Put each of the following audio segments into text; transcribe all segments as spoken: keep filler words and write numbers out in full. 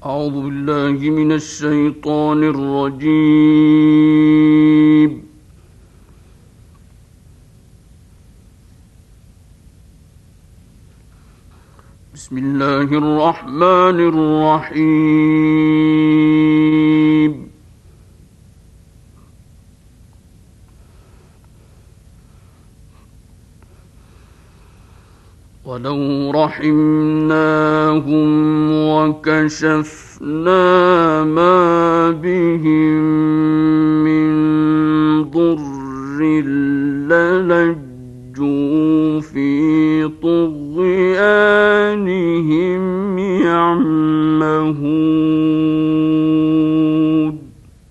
أعوذ بالله من الشيطان الرجيم. بسم الله الرحمن الرحيم. ولو رحمناهم وكشفنا ما بهم من ضر للجوا في طغيانهم يعمهون.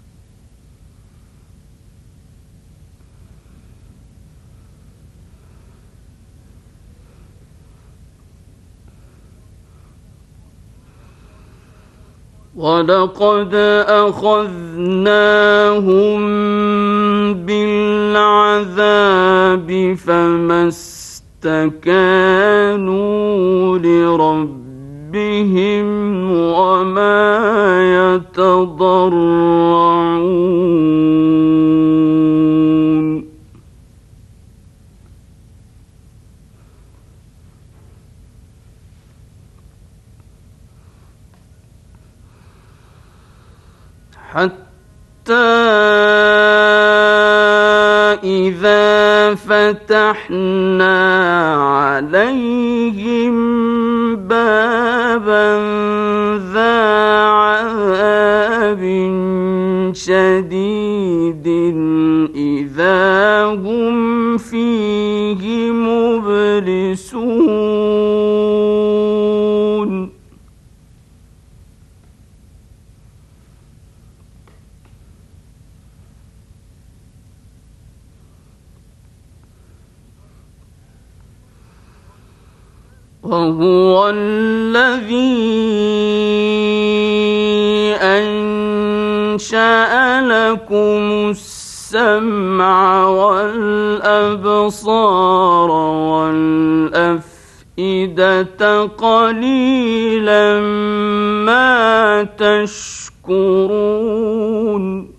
ولقد أخذناهم بالعذاب فما استكانوا لربهم وما يتضرعون. حتى إذا فتحنا عليهم بابا ذا عذاب شديد إذا هم فيه مبلسون. وهو الذي أنشأ لكم السمع والأبصار والأفئدة قليلا ما تشكرون.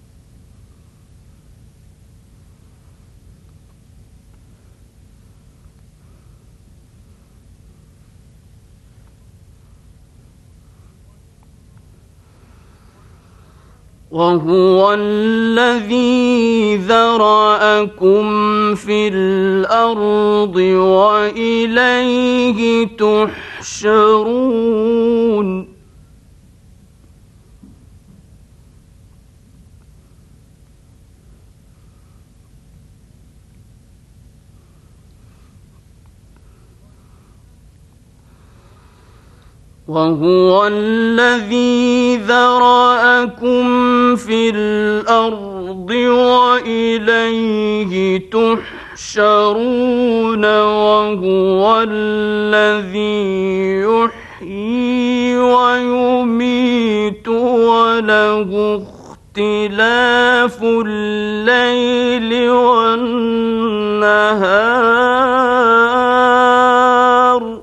وهو الذي ذرأكم في الأرض وإليه تحشرون. وهو الذي ذرأكم في الأرض وإليه تحشرون. وهو الذي يحيي ويميت وله اختلاف الليل والنهار.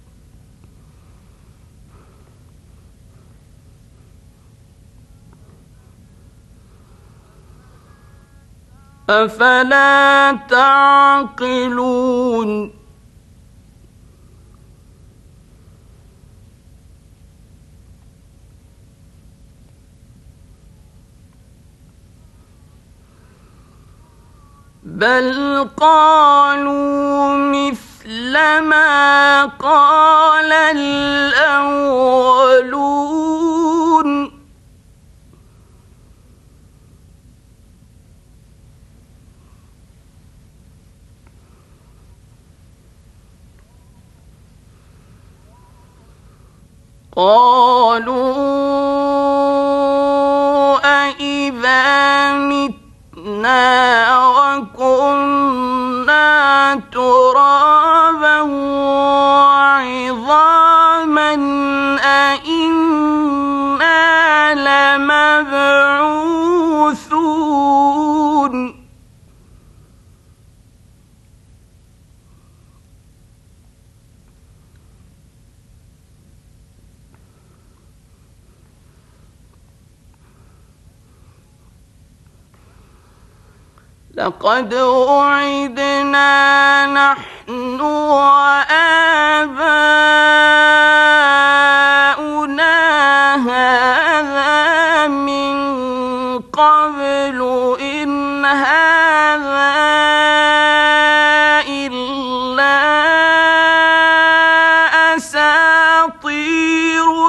أفلا تعقلون. بل قالوا مثل ما قال الأولون. قالوا أإذا متنا وكنا ترابا وعظاما أإنا لمبعوثون. لقد وعدنا نحن وآباؤنا هذا من قبل إن هذا إلا أساطير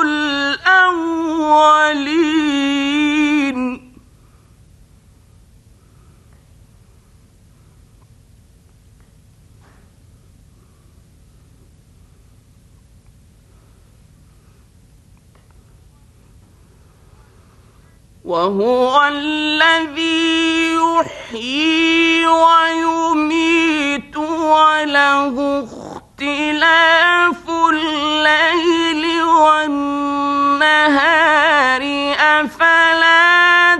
الأولين. وهو الذي يحيي ويميت وله اختلاف الليل والنهار أفلا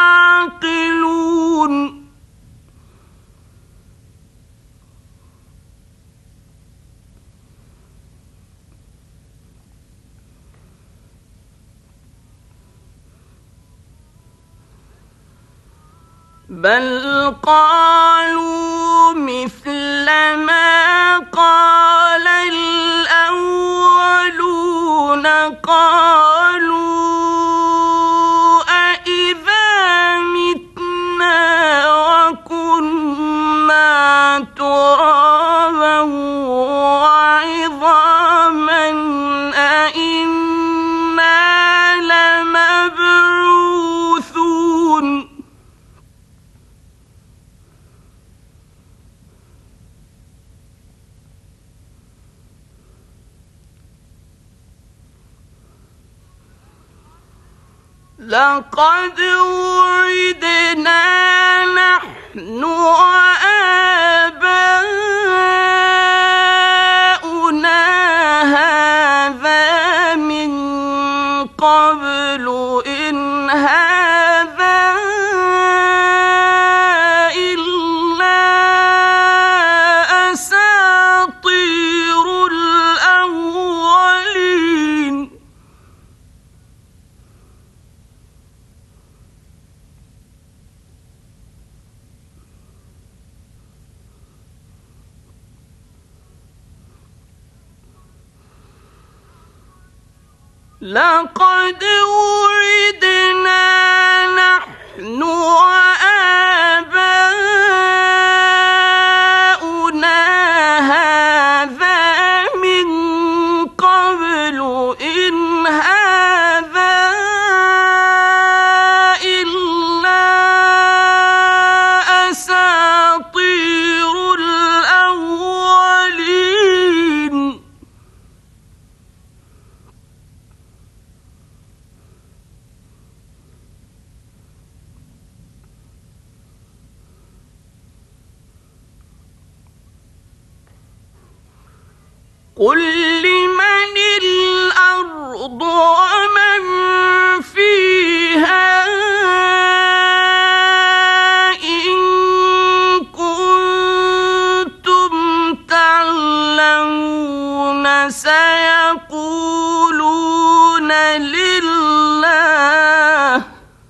تعقلون. بل قالوا مثل ما قال الأولون قالوا أإذا متنا وكنا ترابا وعظاما أإنا لمبعوثون. لقد وعدنا نحن وآباؤنا هذا من قبل إن هذا إلا أساطير الأولين. لقد وعدنا نحن وآباؤنا هذا من قبل إن هذا إلا أساطير الأولين. قل لمن الأرض ومن فيها إن كنتم تعلمون سيقولون لله.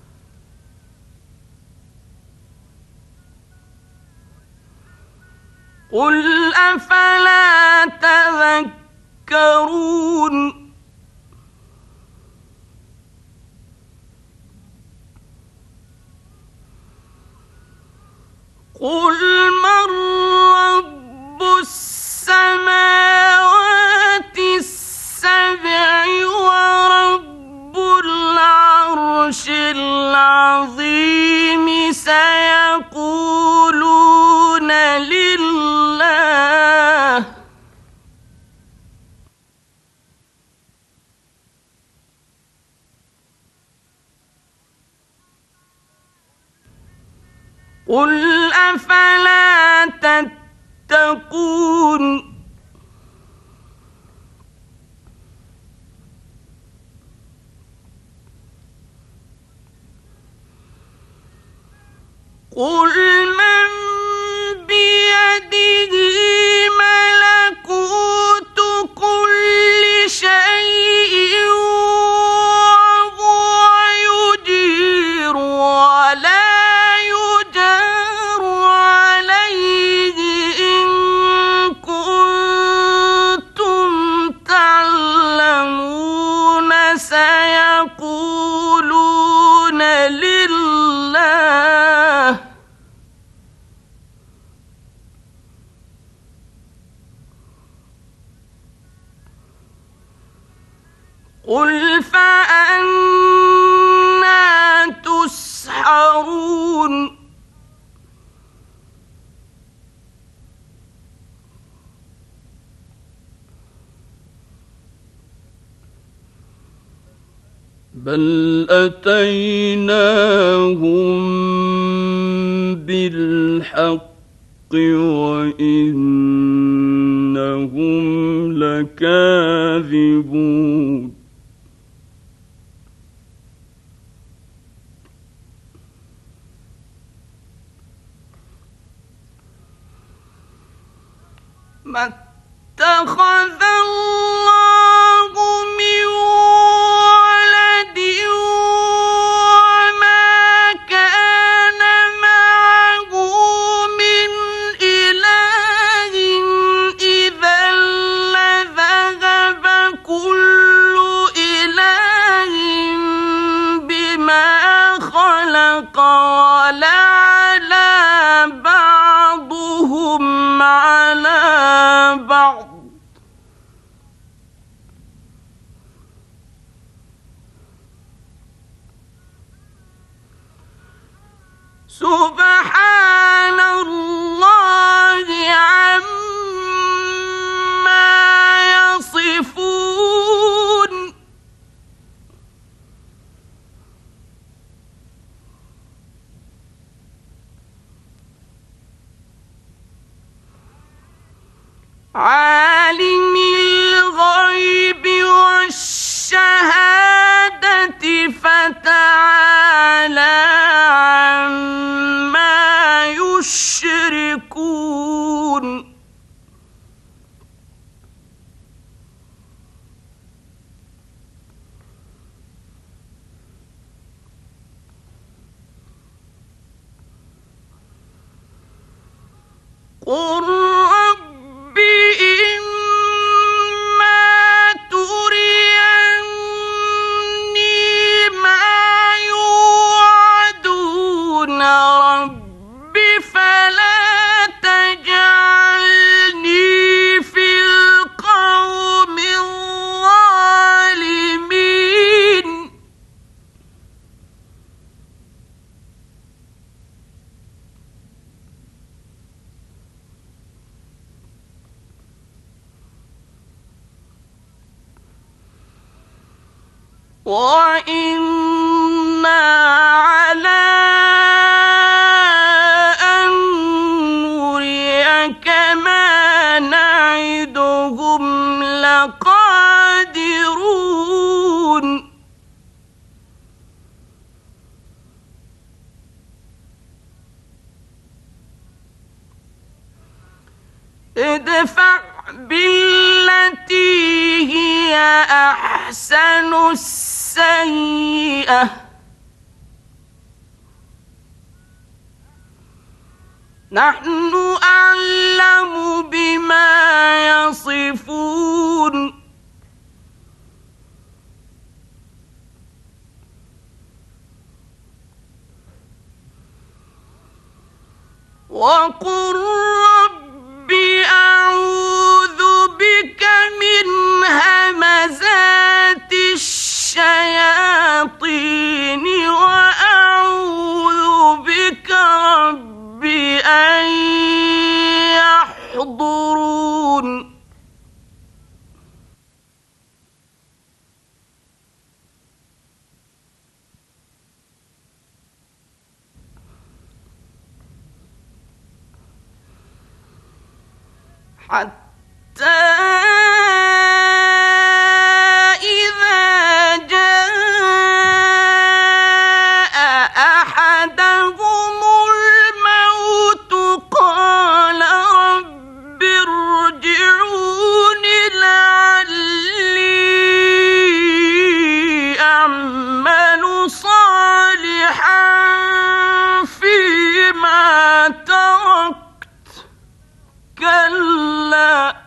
قل أفلا تذكرون. قل من رب السماوات السبع ورب العرش العظيم سيقولون لله. قل أفلا تتقون. قل من بيده ملكوت كل شيء وهو يجير ولا يجار يقولون لله قل فأنى تسحرون بل أتيناهم بالحق وإنهم لكاذبون ما اتخذ الله من ولد وما كان معه من إله إذا لذهب كل إله بما خلق ولعلى بعضهم على بعض سبحان الله عما يصفون عالم الغيب والشهادة فتعالى عما يشركون قل رب إما تريني ما يوعدون رب فلا تجعلني في القوم الظالمين وإنا على أن نريك ما نعدهم لقادرون ادفع بالتي هي أحسن السيئة نحن أعلم بما يصفون وقل رب أعوذ بك من همزات الشياطين وأعوذ بك رب أن يحضرون حتى إذا جاء أحدهم الموت قال رب ارجعون لعلي أعمل صالحا فيما تركت كلا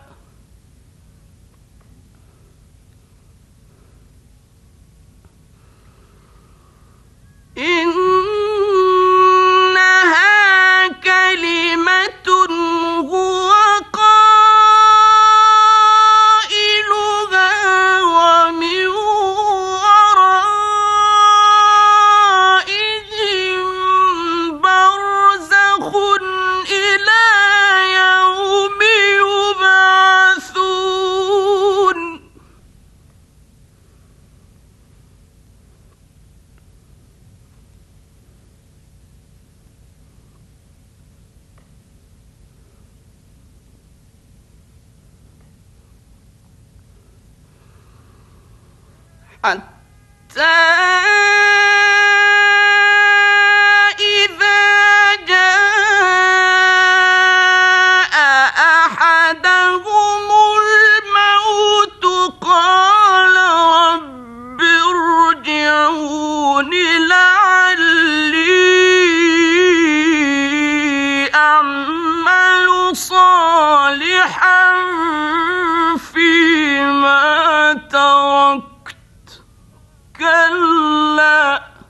حتى إذا جاء أحدهم الموت قال رب ارجعون لعلي أعمل صالحا فيما تركت كلا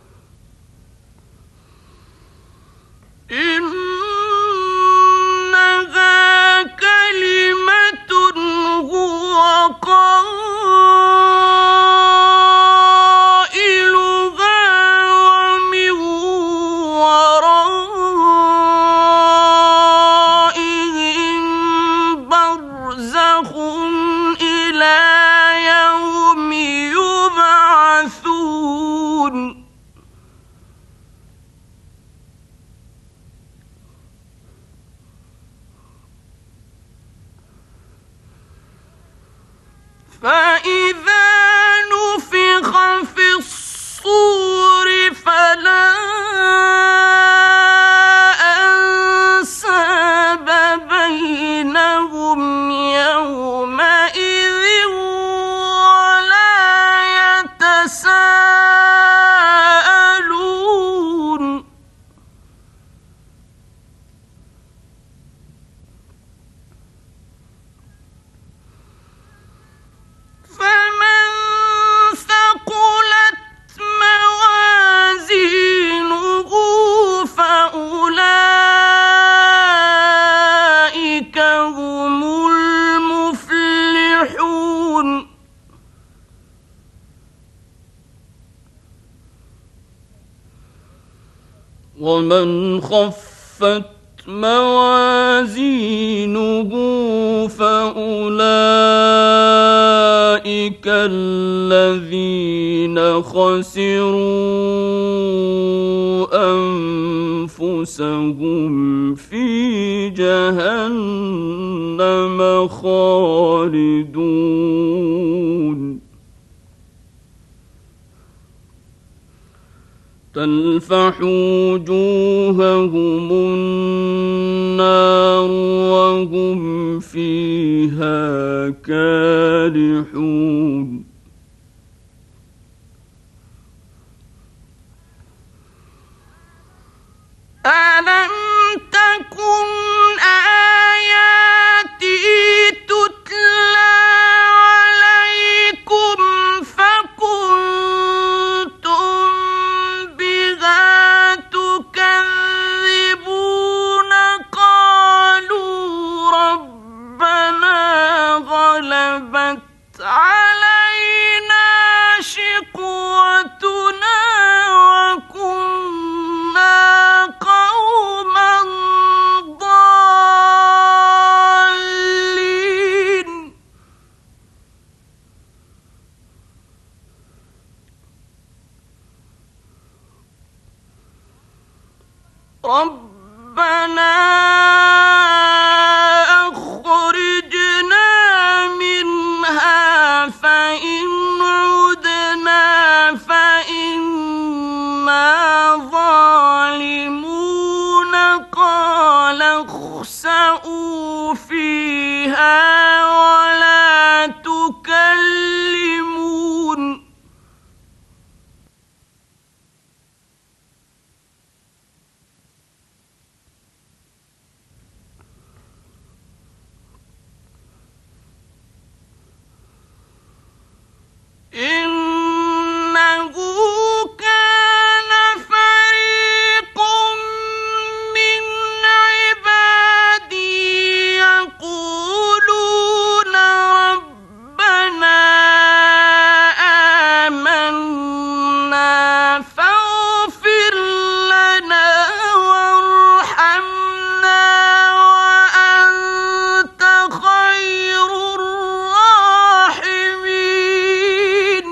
إنها كلمة هو قائلها ومن ورائهم برزخ إلى يوم يبعثون فإذا نفخ في الصور فلا أنساب بينهم يومئذ ولا يتساءلون فمن ثقلت موازينه فأولئك هم المفلحون ومن خفت موازينه فأولئك الذين خسروا أنفسهم في جهنم خالدون تلفح وجوههم النار وهم فيها كالحون ألم تكن آياتي تتلى عليكم فكنتم بها تكذبون قالوا ربنا غلبت علينا شقوتنا وكنا قوما ضالين ربنا أخرجنا منها فإن عدنا فإنا ظالمون قال اخسئوا فيها ولا تكلمون إنه كان فريق من عبادي يقولون ربنا آمنا فاغفر لنا وارحمنا وأنت خير الراحمين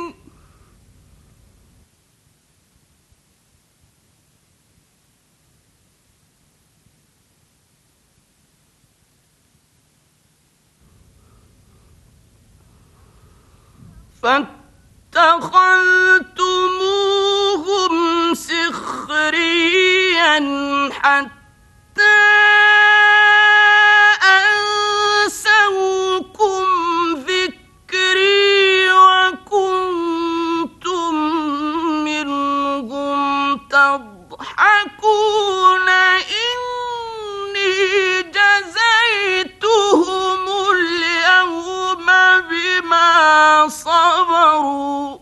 فاتبعوا واتخذتموهم سخريا حتى أنسوكم ذكري وكنتم منهم تضحكون إني جزيتهم اليوم بما صبروا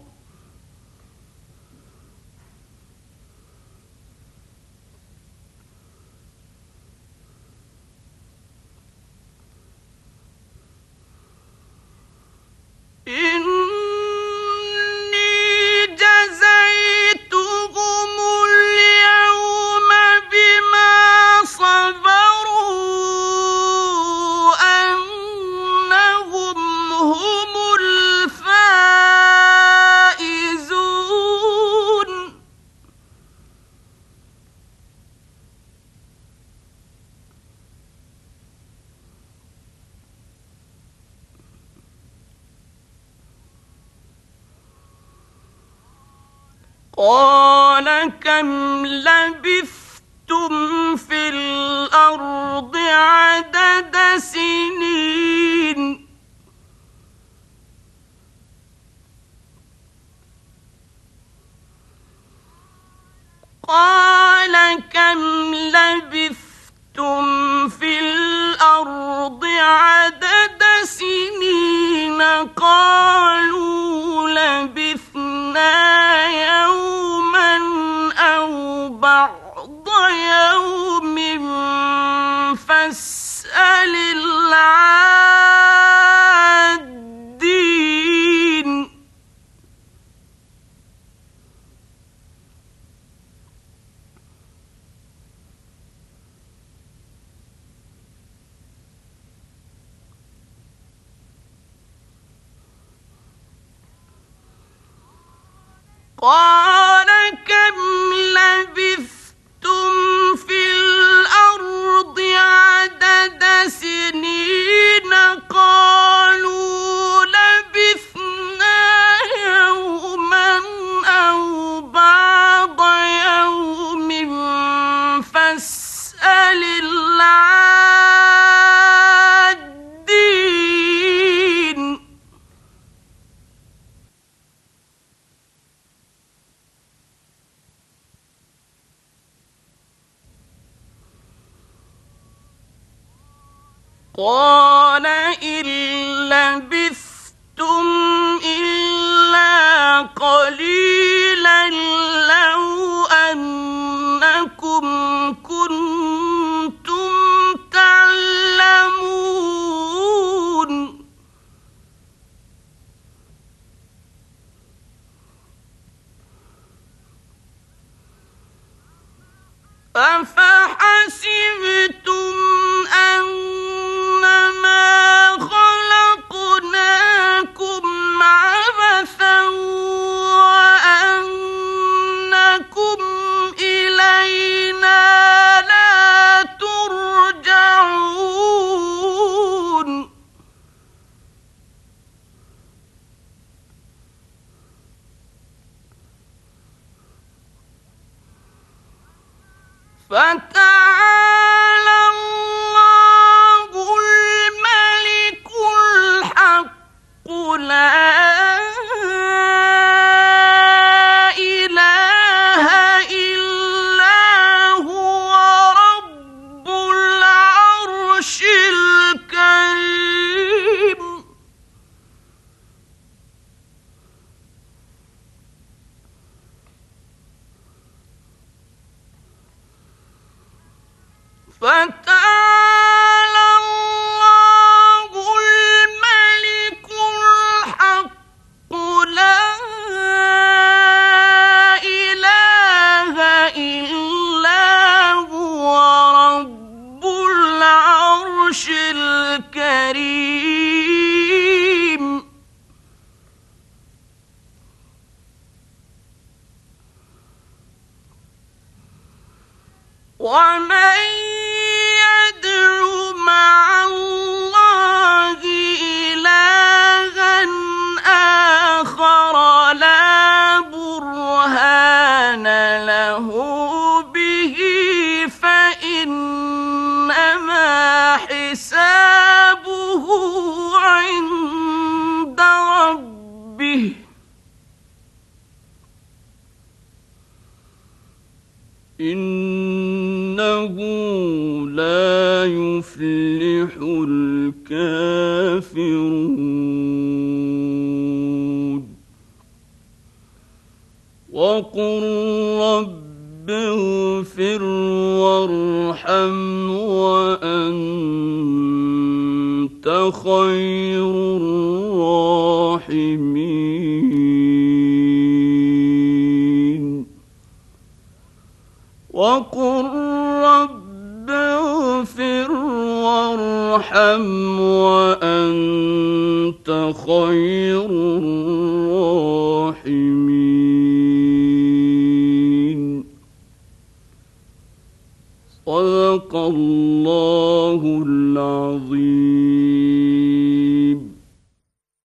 إني جزيتهم اليوم بما صبروا أنهم هم الفائزون قال كم لبثتم في الأرض عدد سنين قال كم لبثتم في الأرض عدد سنين قالوا لبثنا يوما أو بعض يوم فاسأل العادين قال كم لبثتم في الأرض عدد سنين قالوا لبثنا يوما أو بعض يوم فاسأل العادين قال إن لبثتم إلا قليلا لو أنكم كنتم تعلمون أفحسبتم أنما خلقناكم عبثا وأنكم إلينا لا ترجعون فتعالى الله الملك الحق لا إله إلا هو رب العرش الكريم فتعالى الله الملك الحق لا إله إلا هو رب العرش الكريم ومن يدع مع الله إلها آخر لا إنه لا يفلح الكافرون وقل رب اغفر وارحم وأنت خير الراحمين وقل رب اغفر وارحم وأنت خير الراحمين صدق الله العظيم.